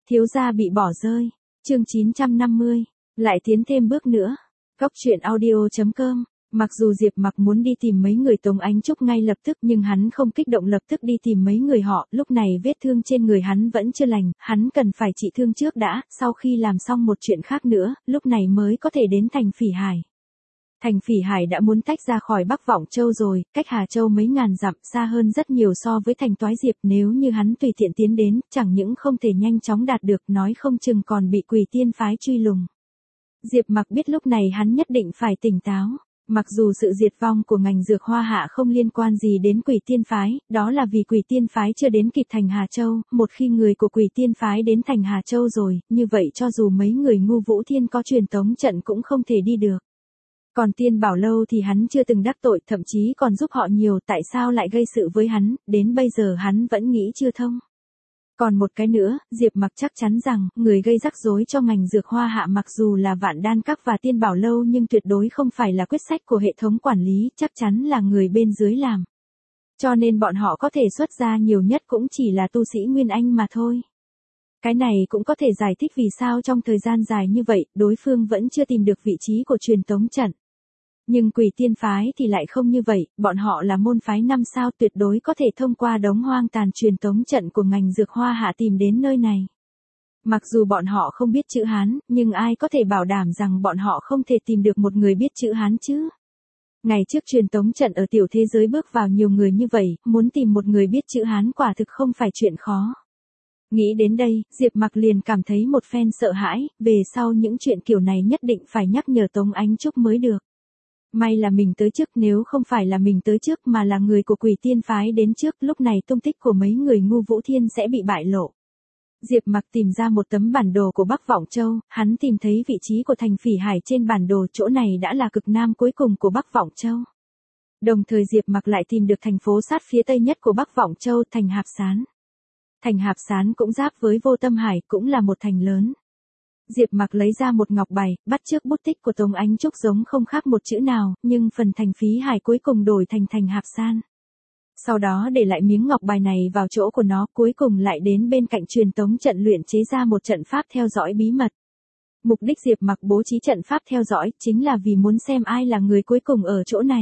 Thiếu gia bị bỏ rơi. Chương 950. Lại tiến thêm bước nữa. Góc truyện audio.com. Mặc dù Diệp Mặc muốn đi tìm mấy người Tống Ánh Trúc ngay lập tức nhưng hắn không kích động lập tức đi tìm mấy người họ, lúc này vết thương trên người hắn vẫn chưa lành, hắn cần phải trị thương trước đã, sau khi làm xong một chuyện khác nữa, lúc này mới có thể đến thành Phỉ Hải. Thành Phỉ Hải đã muốn tách ra khỏi Bắc Vọng Châu rồi, cách Hà Châu mấy ngàn dặm, xa hơn rất nhiều so với thành Toái Diệp, nếu như hắn tùy tiện tiến đến, chẳng những không thể nhanh chóng đạt được, nói không chừng còn bị Quỷ Tiên phái truy lùng. Diệp Mặc biết lúc này hắn nhất định phải tỉnh táo. Mặc dù sự diệt vong của ngành dược Hoa Hạ không liên quan gì đến Quỷ Tiên phái, đó là vì Quỷ Tiên phái chưa đến kịp thành Hà Châu, một khi người của Quỷ Tiên phái đến thành Hà Châu rồi, như vậy cho dù mấy người Ngu Vũ Thiên có truyền tống trận cũng không thể đi được. Còn Tiên Bảo Lâu thì hắn chưa từng đắc tội, thậm chí còn giúp họ nhiều, tại sao lại gây sự với hắn, đến bây giờ hắn vẫn nghĩ chưa thông. Còn một cái nữa, Diệp Mặc chắc chắn rằng, người gây rắc rối cho ngành dược Hoa Hạ mặc dù là Vạn Đan Các và Tiên Bảo Lâu nhưng tuyệt đối không phải là quyết sách của hệ thống quản lý, chắc chắn là người bên dưới làm. Cho nên bọn họ có thể xuất ra nhiều nhất cũng chỉ là tu sĩ Nguyên Anh mà thôi. Cái này cũng có thể giải thích vì sao trong thời gian dài như vậy, đối phương vẫn chưa tìm được vị trí của truyền tống trận. Nhưng Quỷ Tiên phái thì lại không như vậy, bọn họ là môn phái 5 sao tuyệt đối có thể thông qua đống hoang tàn truyền tống trận của ngành dược Hoa Hạ tìm đến nơi này. Mặc dù bọn họ không biết chữ Hán, nhưng ai có thể bảo đảm rằng bọn họ không thể tìm được một người biết chữ Hán chứ? Ngày trước truyền tống trận ở tiểu thế giới bước vào nhiều người như vậy, muốn tìm một người biết chữ Hán quả thực không phải chuyện khó. Nghĩ đến đây, Diệp Mặc liền cảm thấy một phen sợ hãi, về sau những chuyện kiểu này nhất định phải nhắc nhở Tống Ánh Trúc mới được. May là mình tới trước, nếu không phải là mình tới trước mà là người của Quỷ Tiên phái đến trước, lúc này tung tích của mấy người Ngu Vũ Thiên sẽ bị bại lộ. Diệp Mặc tìm ra một tấm bản đồ của Bắc Vọng Châu, hắn tìm thấy vị trí của thành Phỉ Hải trên bản đồ, chỗ này đã là cực nam cuối cùng của Bắc Vọng Châu. Đồng thời Diệp Mặc lại tìm được thành phố sát phía tây nhất của Bắc Vọng Châu, thành Hạp Sán. Thành Hạp Sán cũng giáp với Vô Tâm Hải, cũng là một thành lớn. Diệp Mặc lấy ra một ngọc bài, bắt chước bút tích của Tống Ánh Trúc giống không khác một chữ nào, nhưng phần thành Phí Hải cuối cùng đổi thành thành Hạp San. Sau đó để lại miếng ngọc bài này vào chỗ của nó, cuối cùng lại đến bên cạnh truyền tống trận luyện chế ra một trận pháp theo dõi bí mật. Mục đích Diệp Mặc bố trí trận pháp theo dõi chính là vì muốn xem ai là người cuối cùng ở chỗ này.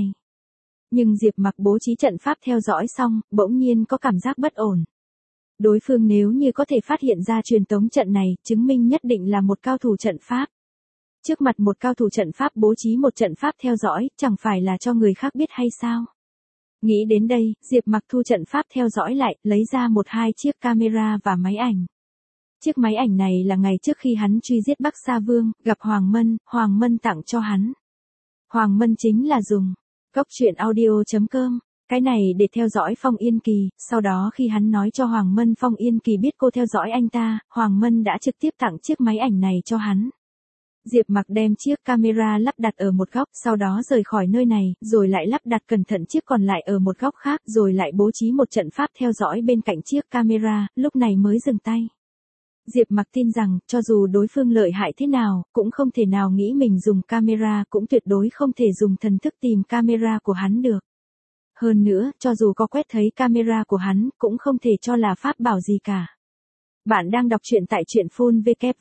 Nhưng Diệp Mặc bố trí trận pháp theo dõi xong, bỗng nhiên có cảm giác bất ổn. Đối phương nếu như có thể phát hiện ra truyền tống trận này, chứng minh nhất định là một cao thủ trận pháp. Trước mặt một cao thủ trận pháp bố trí một trận pháp theo dõi, chẳng phải là cho người khác biết hay sao? Nghĩ đến đây, Diệp Mặc thu trận pháp theo dõi lại, lấy ra một hai chiếc camera và máy ảnh. Chiếc máy ảnh này là ngày trước khi hắn truy giết Bắc Sa Vương, gặp Hoàng Mân tặng cho hắn. Hoàng Mân chính là dùng góc truyện audio.com. Cái này để theo dõi Phong Yên Kỳ, sau đó khi hắn nói cho Hoàng Mân Phong Yên Kỳ biết cô theo dõi anh ta, Hoàng Mân đã trực tiếp tặng chiếc máy ảnh này cho hắn. Diệp Mặc đem chiếc camera lắp đặt ở một góc, sau đó rời khỏi nơi này, rồi lại lắp đặt cẩn thận chiếc còn lại ở một góc khác, rồi lại bố trí một trận pháp theo dõi bên cạnh chiếc camera, lúc này mới dừng tay. Diệp Mặc tin rằng, cho dù đối phương lợi hại thế nào, cũng không thể nào nghĩ mình dùng camera, cũng tuyệt đối không thể dùng thần thức tìm camera của hắn được. Hơn nữa, cho dù có quét thấy camera của hắn, cũng không thể cho là pháp bảo gì cả. Bạn đang đọc truyện tại truyện phun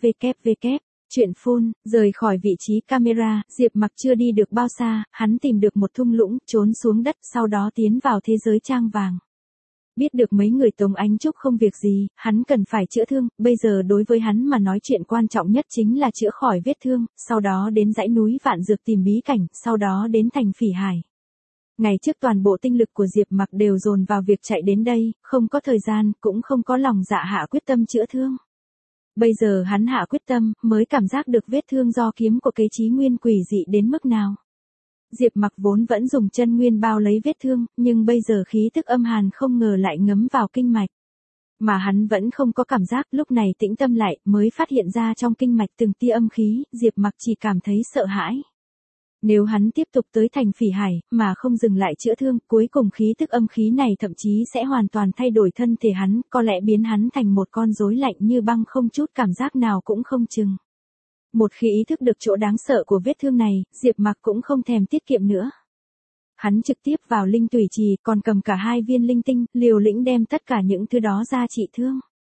www. Truyện phun, rời khỏi vị trí camera, Diệp Mặc chưa đi được bao xa, hắn tìm được một thung lũng, trốn xuống đất, sau đó tiến vào thế giới trang vàng. Biết được mấy người Tống Ánh Trúc không việc gì, hắn cần phải chữa thương, bây giờ đối với hắn mà nói chuyện quan trọng nhất chính là chữa khỏi vết thương, sau đó đến dãy núi Vạn Dược tìm bí cảnh, sau đó đến thành Phỉ Hải. Ngày trước toàn bộ tinh lực của Diệp Mặc đều dồn vào việc chạy đến đây, không có thời gian, cũng không có lòng dạ hạ quyết tâm chữa thương. Bây giờ hắn hạ quyết tâm, mới cảm giác được vết thương do kiếm của kế Chí Nguyên quỷ dị đến mức nào. Diệp Mặc vốn vẫn dùng chân nguyên bao lấy vết thương, nhưng bây giờ khí tức âm hàn không ngờ lại ngấm vào kinh mạch. Mà hắn vẫn không có cảm giác, lúc này tĩnh tâm lại, mới phát hiện ra trong kinh mạch từng tia âm khí, Diệp Mặc chỉ cảm thấy sợ hãi. Nếu hắn tiếp tục tới thành Phỉ Hải, mà không dừng lại chữa thương, cuối cùng khí tức âm khí này thậm chí sẽ hoàn toàn thay đổi thân thể hắn, có lẽ biến hắn thành một con rối lạnh như băng không chút cảm giác nào cũng không chừng. Một khi ý thức được chỗ đáng sợ của vết thương này, Diệp Mặc cũng không thèm tiết kiệm nữa. Hắn trực tiếp vào linh tùy trì, còn cầm cả 2 viên linh tinh, liều lĩnh đem tất cả những thứ đó ra trị thương.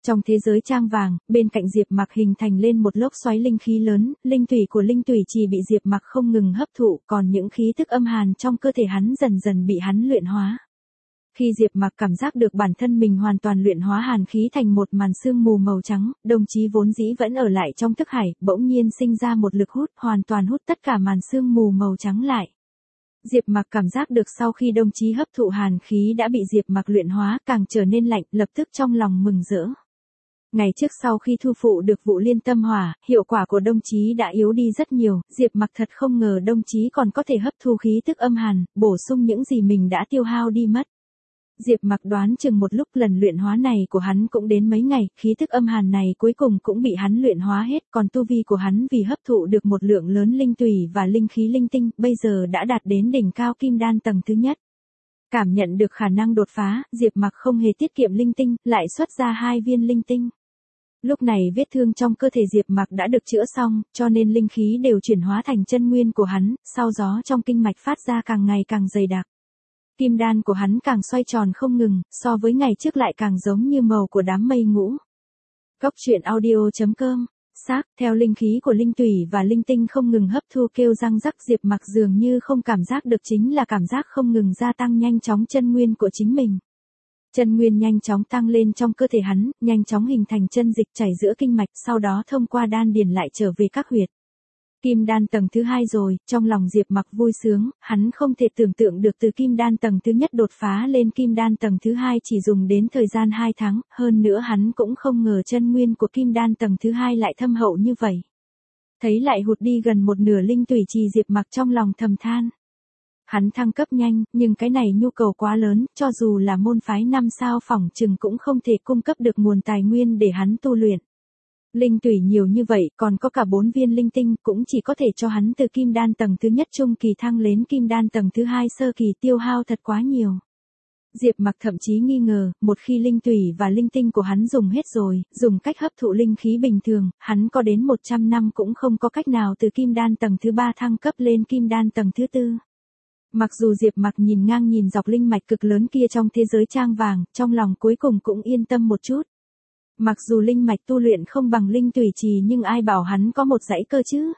Trong thế giới trang vàng, bên cạnh Diệp Mặc hình thành lên một lốc xoáy linh khí lớn, linh tủy của linh tủy trì bị Diệp Mặc không ngừng hấp thụ, còn những khí tức âm hàn trong cơ thể hắn dần dần bị hắn luyện hóa. Khi Diệp Mặc cảm giác được bản thân mình hoàn toàn luyện hóa hàn khí thành một màn sương mù màu trắng, đồng chí vốn dĩ vẫn ở lại trong thức hải, bỗng nhiên sinh ra một lực hút, hoàn toàn hút tất cả màn sương mù màu trắng lại. Diệp Mặc cảm giác được sau khi đồng chí hấp thụ hàn khí đã bị Diệp Mặc luyện hóa càng trở nên lạnh, lập tức trong lòng mừng rỡ. Ngày trước sau khi thu phụ được vụ liên tâm hỏa, hiệu quả của đồng chí đã yếu đi rất nhiều, Diệp Mặc thật không ngờ đồng chí còn có thể hấp thu khí tức âm hàn, bổ sung những gì mình đã tiêu hao đi mất. Diệp Mặc đoán chừng một lúc lần luyện hóa này của hắn cũng đến mấy ngày, khí tức âm hàn này cuối cùng cũng bị hắn luyện hóa hết, còn tu vi của hắn vì hấp thụ được một lượng lớn linh tủy và linh khí linh tinh, bây giờ đã đạt đến đỉnh cao kim đan tầng thứ nhất. Cảm nhận được khả năng đột phá, Diệp Mặc không hề tiết kiệm linh tinh, lại xuất ra 2 viên linh tinh. Lúc này vết thương trong cơ thể Diệp Mặc đã được chữa xong, cho nên linh khí đều chuyển hóa thành chân nguyên của hắn, sau gió trong kinh mạch phát ra càng ngày càng dày đặc. Kim đan của hắn càng xoay tròn không ngừng, so với ngày trước lại càng giống như màu của đám mây ngũ. Góc truyện audio.com. Xác, theo linh khí của linh tủy và linh tinh không ngừng hấp thu kêu răng rắc, Diệp Mặc dường như không cảm giác được chính là cảm giác không ngừng gia tăng nhanh chóng chân nguyên của chính mình. Chân nguyên nhanh chóng tăng lên trong cơ thể hắn, nhanh chóng hình thành chân dịch chảy giữa kinh mạch, sau đó thông qua đan điền lại trở về các huyệt. Kim đan tầng thứ 2 rồi, trong lòng Diệp Mặc vui sướng, hắn không thể tưởng tượng được từ kim đan tầng thứ nhất đột phá lên kim đan tầng thứ 2 chỉ dùng đến thời gian 2 tháng, hơn nữa hắn cũng không ngờ chân nguyên của kim đan tầng thứ 2 lại thâm hậu như vậy. Thấy lại hụt đi gần một nửa linh tủy trì, Diệp Mặc trong lòng thầm than. Hắn thăng cấp nhanh, nhưng cái này nhu cầu quá lớn, cho dù là môn phái 5 sao phỏng chừng cũng không thể cung cấp được nguồn tài nguyên để hắn tu luyện. Linh tủy nhiều như vậy, còn có cả 4 viên linh tinh, cũng chỉ có thể cho hắn từ kim đan tầng thứ nhất trung kỳ thăng lên kim đan tầng thứ 2 sơ kỳ, tiêu hao thật quá nhiều. Diệp Mặc thậm chí nghi ngờ, một khi linh tủy và linh tinh của hắn dùng hết rồi, dùng cách hấp thụ linh khí bình thường, hắn có đến 100 năm cũng không có cách nào từ kim đan tầng thứ 3 thăng cấp lên kim đan tầng thứ 4. Mặc dù Diệp Mặc nhìn ngang nhìn dọc linh mạch cực lớn kia trong thế giới trang vàng, trong lòng cuối cùng cũng yên tâm một chút. Mặc dù linh mạch tu luyện không bằng linh tủy trì nhưng ai bảo hắn có một dãy cơ chứ.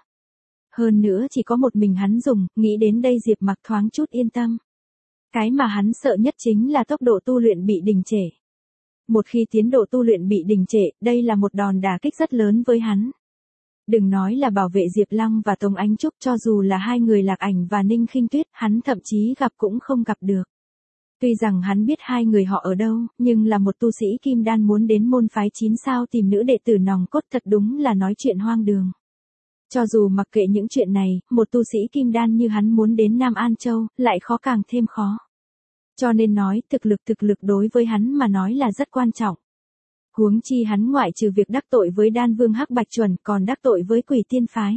Hơn nữa chỉ có một mình hắn dùng, nghĩ đến đây Diệp Mặc thoáng chút yên tâm. Cái mà hắn sợ nhất chính là tốc độ tu luyện bị đình trệ. Một khi tiến độ tu luyện bị đình trệ, đây là một đòn đả kích rất lớn với hắn. Đừng nói là bảo vệ Diệp Lăng và Tống Ánh Trúc, cho dù là 2 người Lạc Ảnh và Ninh Khinh Tuyết, hắn thậm chí gặp cũng không gặp được. Tuy rằng hắn biết 2 người họ ở đâu, nhưng là một tu sĩ kim đan muốn đến môn phái 9 sao tìm nữ đệ tử nòng cốt thật đúng là nói chuyện hoang đường. Cho dù mặc kệ những chuyện này, một tu sĩ kim đan như hắn muốn đến Nam An Châu, lại khó càng thêm khó. Cho nên nói, thực lực đối với hắn mà nói là rất quan trọng. Huống chi hắn ngoại trừ việc đắc tội với Đan Vương Hắc Bạch Chuẩn còn đắc tội với Quỷ Tiên Phái.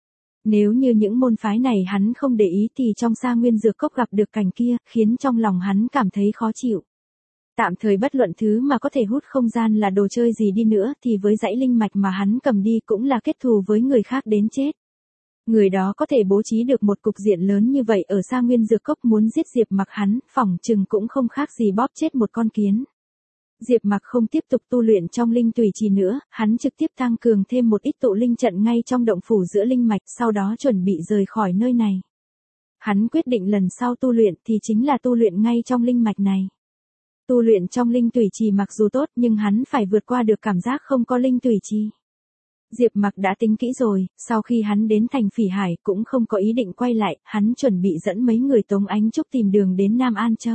Nếu như những môn phái này hắn không để ý thì trong Sa Nguyên Dược Cốc gặp được cảnh kia, khiến trong lòng hắn cảm thấy khó chịu. Tạm thời bất luận thứ mà có thể hút không gian là đồ chơi gì đi nữa thì với dãy linh mạch mà hắn cầm đi cũng là kết thù với người khác đến chết. Người đó có thể bố trí được một cục diện lớn như vậy ở Sa Nguyên Dược Cốc, muốn giết Diệp Mặc hắn, phỏng chừng cũng không khác gì bóp chết một con kiến. Diệp Mặc không tiếp tục tu luyện trong linh tủy trì nữa, hắn trực tiếp tăng cường thêm một ít tụ linh trận ngay trong động phủ giữa linh mạch, sau đó chuẩn bị rời khỏi nơi này. Hắn quyết định lần sau tu luyện thì chính là tu luyện ngay trong linh mạch này. Tu luyện trong linh tủy trì mặc dù tốt nhưng hắn phải vượt qua được cảm giác không có linh tủy trì. Diệp Mặc đã tính kỹ rồi, sau khi hắn đến thành Phỉ Hải cũng không có ý định quay lại, hắn chuẩn bị dẫn mấy người Tống Ánh Trúc tìm đường đến Nam An Châu.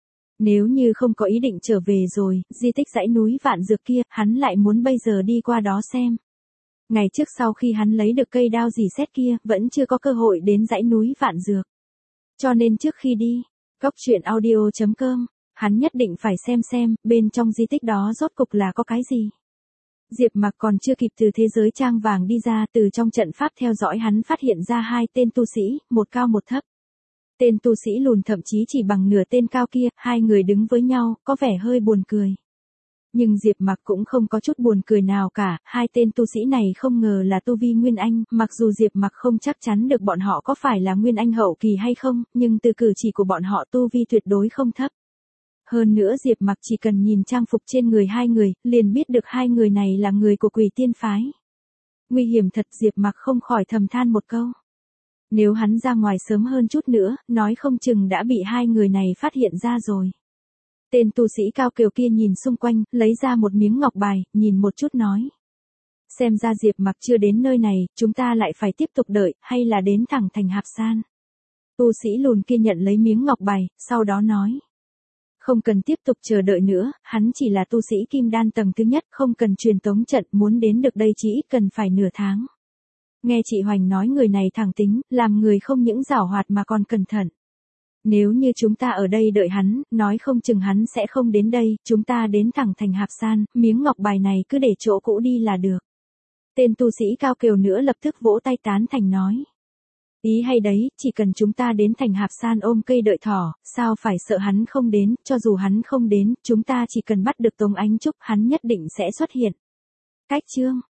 Nếu như không có ý định trở về rồi, di tích dãy núi Vạn Dược kia, hắn lại muốn bây giờ đi qua đó xem. Ngày trước sau khi hắn lấy được cây đao dì xét kia, vẫn chưa có cơ hội đến dãy núi Vạn Dược. Cho nên trước khi đi, góc truyện audio.com, hắn nhất định phải xem, bên trong di tích đó rốt cục là có cái gì. Diệp Mặc còn chưa kịp từ thế giới trang vàng đi ra, từ trong trận pháp theo dõi hắn phát hiện ra 2 tên tu sĩ, một cao một thấp. Tên tu sĩ lùn thậm chí chỉ bằng nửa tên cao kia, 2 người đứng với nhau, có vẻ hơi buồn cười. Nhưng Diệp Mặc cũng không có chút buồn cười nào cả, 2 tên tu sĩ này không ngờ là tu vi Nguyên Anh, mặc dù Diệp Mặc không chắc chắn được bọn họ có phải là Nguyên Anh hậu kỳ hay không, nhưng từ cử chỉ của bọn họ tu vi tuyệt đối không thấp. Hơn nữa Diệp Mặc chỉ cần nhìn trang phục trên người hai người, liền biết được hai người này là người của Quỷ Tiên phái. Nguy hiểm thật, Diệp Mặc không khỏi thầm than một câu. Nếu hắn ra ngoài sớm hơn chút nữa, nói không chừng đã bị hai người này phát hiện ra rồi. Tên tu sĩ cao kiều kia nhìn xung quanh, lấy ra một miếng ngọc bài, nhìn một chút nói. Xem ra Diệp Mặc chưa đến nơi này, chúng ta lại phải tiếp tục đợi, hay là đến thẳng thành Hạp San. Tu sĩ lùn kia nhận lấy miếng ngọc bài, sau đó nói. Không cần tiếp tục chờ đợi nữa, hắn chỉ là tu sĩ kim đan tầng thứ nhất, không cần truyền tống trận, muốn đến được đây chỉ cần phải nửa tháng. Nghe chị Hoành nói người này thẳng tính, làm người không những giảo hoạt mà còn cẩn thận. Nếu như chúng ta ở đây đợi hắn, nói không chừng hắn sẽ không đến đây, chúng ta đến thẳng thành Hạp San, miếng ngọc bài này cứ để chỗ cũ đi là được. Tên tu sĩ cao kiều nữa lập tức vỗ tay tán thành nói. Ý hay đấy, chỉ cần chúng ta đến thành Hạp San ôm cây đợi thỏ, sao phải sợ hắn không đến, cho dù hắn không đến, chúng ta chỉ cần bắt được Tống Ánh Trúc, hắn nhất định sẽ xuất hiện. Cách chương